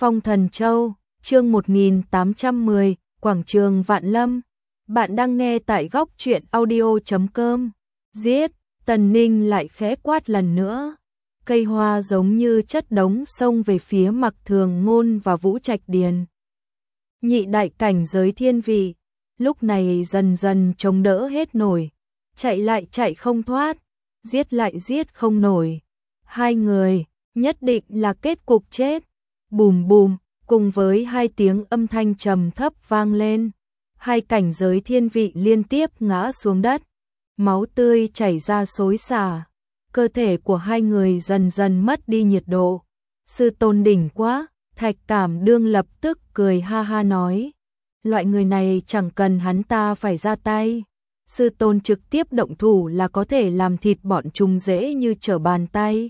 Phong Thần Châu, chương 1810, Quảng trường Vạn Lâm. Bạn đang nghe tại góc truyện audio.com. Giết, Tần Ninh lại khẽ quát lần nữa. Cây hoa giống như chất đống xông về phía Mặc Thường Ngôn và Vũ Trạch Điền. Nhị đại cảnh giới thiên vị, lúc này dần dần chống đỡ hết nổi. Chạy lại chạy không thoát, giết lại giết không nổi. Hai người, nhất định là kết cục chết. Bùm bùm, cùng với hai tiếng âm thanh trầm thấp vang lên. Hai cảnh giới thiên vị liên tiếp ngã xuống đất. Máu tươi chảy ra xối xả. Cơ thể của hai người dần dần mất đi nhiệt độ. Sư tôn đỉnh quá, Thạch Cảm Đương lập tức cười ha ha nói. Loại người này chẳng cần hắn ta phải ra tay. Sư tôn trực tiếp động thủ là có thể làm thịt bọn chúng dễ như trở bàn tay.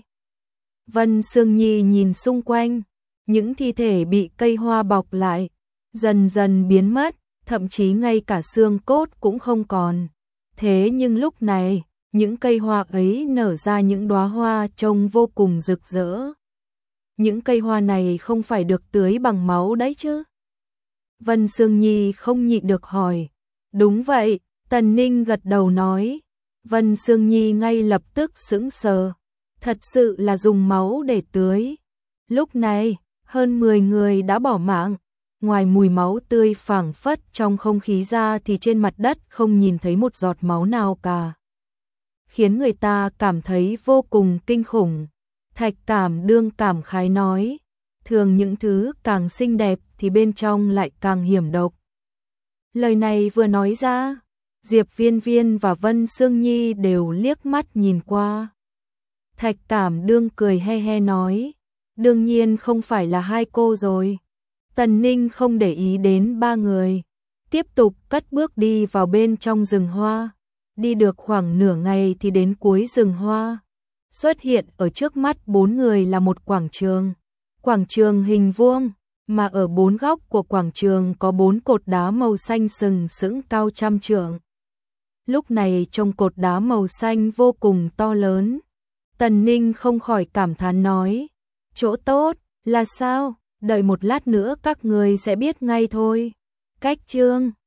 Vân Sương Nhi nhìn xung quanh, những thi thể bị cây hoa bọc lại, dần dần biến mất, thậm chí ngay cả xương cốt cũng không còn. Thế nhưng lúc này, những cây hoa ấy nở ra những đóa hoa trông vô cùng rực rỡ. Những cây hoa này không phải được tưới bằng máu đấy chứ? Vân Sương Nhi không nhịn được hỏi. Đúng vậy, Tần Ninh gật đầu nói. Vân Sương Nhi ngay lập tức sững sờ. Thật sự là dùng máu để tưới. Lúc này, hơn 10 người đã bỏ mạng. Ngoài mùi máu tươi phảng phất trong không khí ra thì trên mặt đất không nhìn thấy một giọt máu nào cả. Khiến người ta cảm thấy vô cùng kinh khủng. Thạch Cảm Đương cảm khái nói. Thường những thứ càng xinh đẹp thì bên trong lại càng hiểm độc. Lời này vừa nói ra, Diệp Viên Viên và Vân Sương Nhi đều liếc mắt nhìn qua. Thạch Cảm Đương cười he he nói. Đương nhiên không phải là hai cô rồi. Tần Ninh không để ý đến ba người. Tiếp tục cất bước đi vào bên trong rừng hoa. Đi được khoảng nửa ngày thì đến cuối rừng hoa. Xuất hiện ở trước mắt bốn người là một quảng trường. Quảng trường hình vuông, mà ở bốn góc của quảng trường có bốn cột đá màu xanh sừng sững cao trăm trượng. Lúc này trông cột đá màu xanh vô cùng to lớn. Tần Ninh không khỏi cảm thán nói. Chỗ tốt, là sao? Đợi một lát nữa các người sẽ biết ngay thôi. Cách chương